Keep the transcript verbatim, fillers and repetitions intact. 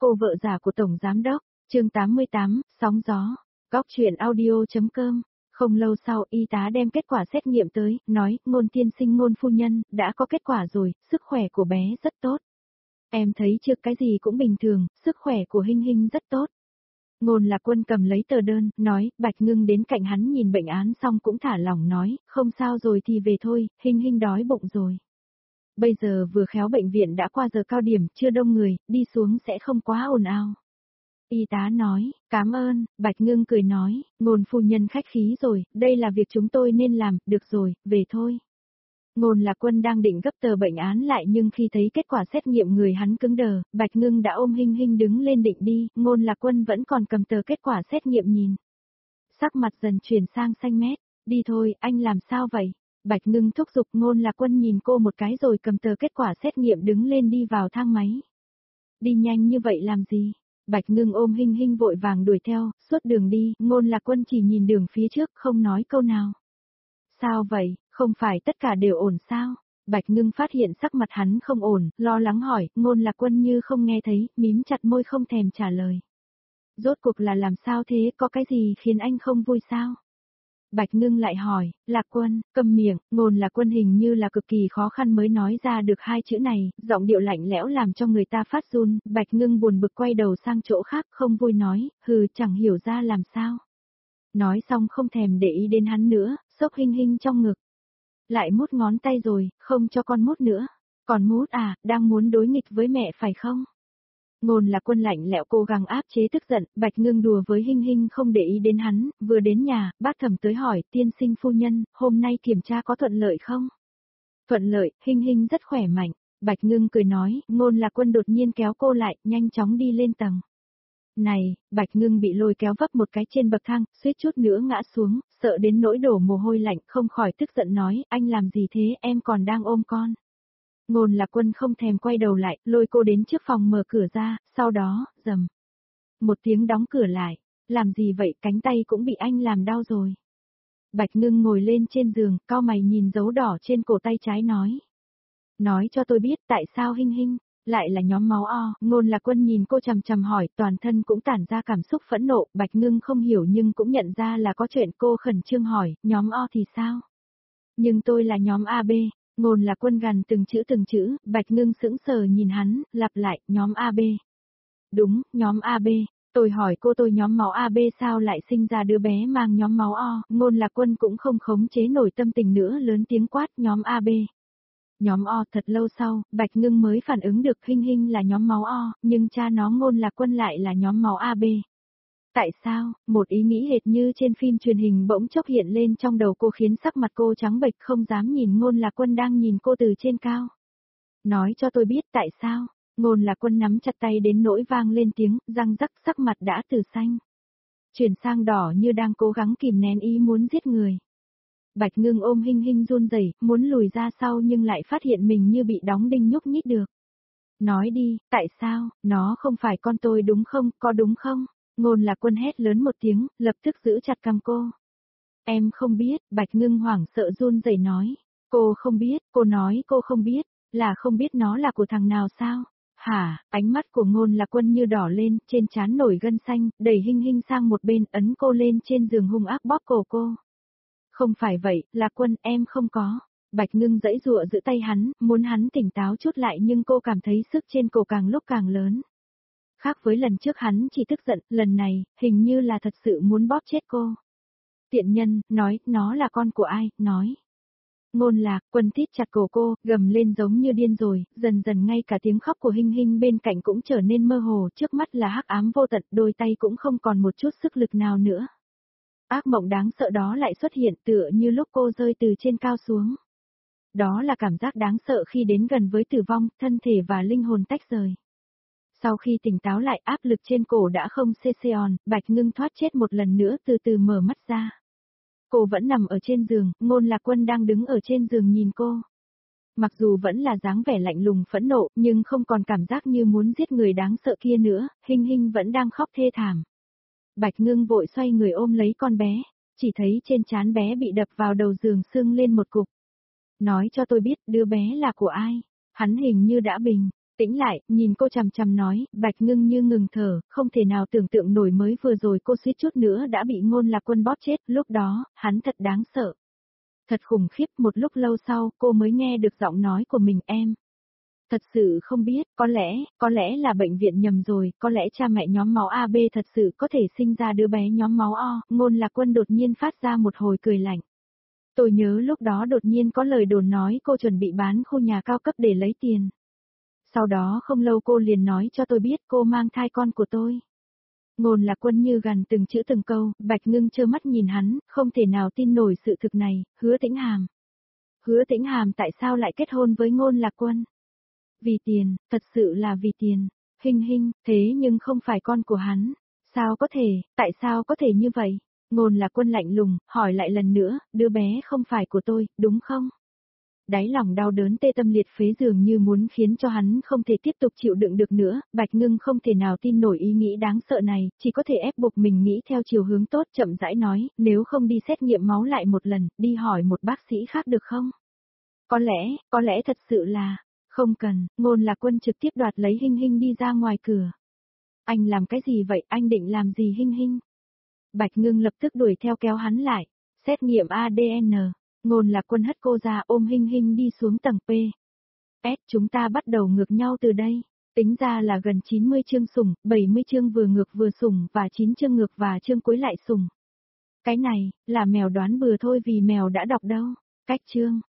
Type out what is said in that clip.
cô vợ già của Tổng Giám Đốc, chương tám mươi tám, sóng gió, góc chuyện audio.com. Không lâu sau, y tá đem kết quả xét nghiệm tới, nói, Ngôn tiên sinh Ngôn phu nhân, đã có kết quả rồi, sức khỏe của bé rất tốt. Em thấy chưa, cái gì cũng bình thường, sức khỏe của Hinh Hinh rất tốt. Ngôn Lạc Quân cầm lấy tờ đơn, nói, Bạch Ngưng đến cạnh hắn nhìn bệnh án xong cũng thả lỏng nói, không sao rồi thì về thôi, Hinh Hinh đói bụng rồi. Bây giờ vừa khéo bệnh viện đã qua giờ cao điểm, chưa đông người, đi xuống sẽ không quá ồn ào. Y tá nói, cảm ơn, Bạch Ngưng cười nói, Ngôn phu nhân khách khí rồi, đây là việc chúng tôi nên làm, được rồi, về thôi. Ngôn Lạc Quân đang định gấp tờ bệnh án lại nhưng khi thấy kết quả xét nghiệm người hắn cứng đờ, Bạch Ngưng đã ôm Hinh Hinh đứng lên định đi, Ngôn Lạc Quân vẫn còn cầm tờ kết quả xét nghiệm nhìn. Sắc mặt dần chuyển sang xanh mét, đi thôi, anh làm sao vậy? Bạch Ngưng thúc giục. Ngôn Lạc Quân nhìn cô một cái rồi cầm tờ kết quả xét nghiệm đứng lên đi vào thang máy. Đi nhanh như vậy làm gì? Bạch Ngưng ôm Hinh Hinh vội vàng đuổi theo, suốt đường đi, Ngôn Lạc Quân chỉ nhìn đường phía trước không nói câu nào. Sao vậy, không phải tất cả đều ổn sao? Bạch Ngưng phát hiện sắc mặt hắn không ổn, lo lắng hỏi, Ngôn Lạc Quân như không nghe thấy, mím chặt môi không thèm trả lời. Rốt cuộc là làm sao thế, có cái gì khiến anh không vui sao? Bạch Ngưng lại hỏi, Lạc Quân, câm miệng. Ngôn Lạc Quân hình như là cực kỳ khó khăn mới nói ra được hai chữ này, giọng điệu lạnh lẽo làm cho người ta phát run. Bạch Ngưng buồn bực quay đầu sang chỗ khác, không vui nói, hừ, chẳng hiểu ra làm sao. Nói xong không thèm để ý đến hắn nữa, xốc Hinh Hinh trong ngực. Lại mút ngón tay rồi, không cho con mút nữa. Còn mút à, đang muốn đối nghịch với mẹ phải không? Ngôn Lạc Quân lạnh lẽo cố gắng áp chế tức giận, Bạch Ngưng đùa với Hinh Hinh không để ý đến hắn, vừa đến nhà, bác Thẩm tới hỏi, tiên sinh phu nhân, hôm nay kiểm tra có thuận lợi không? Thuận lợi, Hinh Hinh rất khỏe mạnh, Bạch Ngưng cười nói, Ngôn Lạc Quân đột nhiên kéo cô lại, nhanh chóng đi lên tầng. Này, Bạch Ngưng bị lôi kéo vấp một cái trên bậc thang, suýt chút nữa ngã xuống, sợ đến nỗi đổ mồ hôi lạnh, không khỏi tức giận nói, anh làm gì thế, em còn đang ôm con. Ngôn Lạc Quân không thèm quay đầu lại, lôi cô đến trước phòng mở cửa ra, sau đó, rầm. Một tiếng đóng cửa lại, làm gì vậy, cánh tay cũng bị anh làm đau rồi. Bạch Ngưng ngồi lên trên giường, cau mày nhìn dấu đỏ trên cổ tay trái nói. Nói cho tôi biết tại sao Hinh Hinh, lại là nhóm máu O. Ngôn Lạc Quân nhìn cô chằm chằm hỏi, toàn thân cũng tản ra cảm xúc phẫn nộ, Bạch Ngưng không hiểu nhưng cũng nhận ra là có chuyện, cô khẩn trương hỏi, nhóm O thì sao? Nhưng tôi là nhóm a bê. Ngôn Lạc Quân gằn từng chữ từng chữ, Bạch Ngưng sững sờ nhìn hắn, lặp lại, nhóm a bê. Đúng, nhóm a bê. Tôi hỏi cô tôi nhóm máu a bê sao lại sinh ra đứa bé mang nhóm máu O. Ngôn Lạc Quân cũng không khống chế nổi tâm tình nữa, lớn tiếng quát, nhóm a bê. Nhóm O. Thật lâu sau, Bạch Ngưng mới phản ứng được Hinh Hinh là nhóm máu O, nhưng cha nó Ngôn Lạc Quân lại là nhóm máu a bê. Tại sao, một ý nghĩ hệt như trên phim truyền hình bỗng chốc hiện lên trong đầu cô khiến sắc mặt cô trắng bệch không dám nhìn Ngôn Lạc Quân đang nhìn cô từ trên cao. Nói cho tôi biết tại sao, Ngôn Lạc Quân nắm chặt tay đến nỗi vang lên tiếng, răng rắc sắc mặt đã từ xanh. Chuyển sang đỏ như đang cố gắng kìm nén ý muốn giết người. Bạch Ngưng ôm Hinh Hinh run rẩy, muốn lùi ra sau nhưng lại phát hiện mình như bị đóng đinh nhúc nhích được. Nói đi, tại sao, nó không phải con tôi đúng không, có đúng không? Ngôn Lạc Quân hét lớn một tiếng, lập tức giữ chặt cằm cô. Em không biết, Bạch Ngưng hoảng sợ run rẩy nói. Cô không biết, cô nói cô không biết, là không biết nó là của thằng nào sao? Hả, ánh mắt của Ngôn Lạc Quân như đỏ lên, trên trán nổi gân xanh, đẩy Hinh Hinh sang một bên, ấn cô lên trên giường hung ác bóp cổ cô. Không phải vậy, Lạc Quân, em không có. Bạch Ngưng giãy giụa giữ tay hắn, muốn hắn tỉnh táo chút lại nhưng cô cảm thấy sức trên cổ càng lúc càng lớn. Khác với lần trước hắn chỉ tức giận, lần này, hình như là thật sự muốn bóp chết cô. Tiện nhân, nói, nó là con của ai, nói. Ngôn Lạc Quân thít chặt cổ cô, gầm lên giống như điên rồi, dần dần ngay cả tiếng khóc của Hinh Hinh bên cạnh cũng trở nên mơ hồ, trước mắt là hắc ám vô tận, đôi tay cũng không còn một chút sức lực nào nữa. Ác mộng đáng sợ đó lại xuất hiện tựa như lúc cô rơi từ trên cao xuống. Đó là cảm giác đáng sợ khi đến gần với tử vong, thân thể và linh hồn tách rời. Sau khi tỉnh táo lại áp lực trên cổ đã không xê xê on, Bạch Ngưng thoát chết một lần nữa từ từ mở mắt ra. Cô vẫn nằm ở trên giường, Ngôn Lạc Quân đang đứng ở trên giường nhìn cô. Mặc dù vẫn là dáng vẻ lạnh lùng phẫn nộ, nhưng không còn cảm giác như muốn giết người đáng sợ kia nữa, Hinh Hinh vẫn đang khóc thê thảm. Bạch Ngưng vội xoay người ôm lấy con bé, chỉ thấy trên trán bé bị đập vào đầu giường sưng lên một cục. Nói cho tôi biết đứa bé là của ai, hắn hình như đã bình. Tĩnh lại, nhìn cô chằm chằm nói, Bạch Ngưng như ngừng thở, không thể nào tưởng tượng nổi mới vừa rồi cô suýt chút nữa đã bị Ngôn Lạc Quân bóp chết, lúc đó, hắn thật đáng sợ. Thật khủng khiếp, một lúc lâu sau, cô mới nghe được giọng nói của mình em. Thật sự không biết, có lẽ, có lẽ là bệnh viện nhầm rồi, có lẽ cha mẹ nhóm máu a bê thật sự có thể sinh ra đứa bé nhóm máu O, Ngôn Lạc Quân đột nhiên phát ra một hồi cười lạnh. Tôi nhớ lúc đó đột nhiên có lời đồn nói cô chuẩn bị bán khu nhà cao cấp để lấy tiền. Sau đó không lâu cô liền nói cho tôi biết cô mang thai con của tôi. Ngôn Lạc Quân như gằn từng chữ từng câu, Bạch Ngưng trơ mắt nhìn hắn, không thể nào tin nổi sự thực này, Hứa Tĩnh Hàm. Hứa Tĩnh Hàm tại sao lại kết hôn với Ngôn Lạc Quân? Vì tiền, thật sự là vì tiền. Hinh Hinh, thế nhưng không phải con của hắn. Sao có thể, tại sao có thể như vậy? Ngôn Lạc Quân lạnh lùng, hỏi lại lần nữa, đứa bé không phải của tôi, đúng không? Đáy lòng đau đớn tê tâm liệt phế dường như muốn khiến cho hắn không thể tiếp tục chịu đựng được nữa, Bạch Ngưng không thể nào tin nổi ý nghĩ đáng sợ này, chỉ có thể ép buộc mình nghĩ theo chiều hướng tốt, chậm rãi nói, nếu không đi xét nghiệm máu lại một lần, đi hỏi một bác sĩ khác được không? Có lẽ, có lẽ thật sự là, không cần, Ngôn Lạc Quân trực tiếp đoạt lấy Hinh Hinh đi ra ngoài cửa. Anh làm cái gì vậy, anh định làm gì Hinh Hinh? Bạch Ngưng lập tức đuổi theo kéo hắn lại, xét nghiệm a đê en. Ngôn Lạc Quân hất cô ra ôm Hinh Hinh đi xuống tầng P. S chúng ta bắt đầu ngược nhau từ đây. Tính ra là gần chín mươi chương sủng, bảy mươi chương vừa ngược vừa sủng và chín chương ngược và chương cuối lại sủng. Cái này, là mèo đoán bừa thôi vì mèo đã đọc đâu. Cách chương.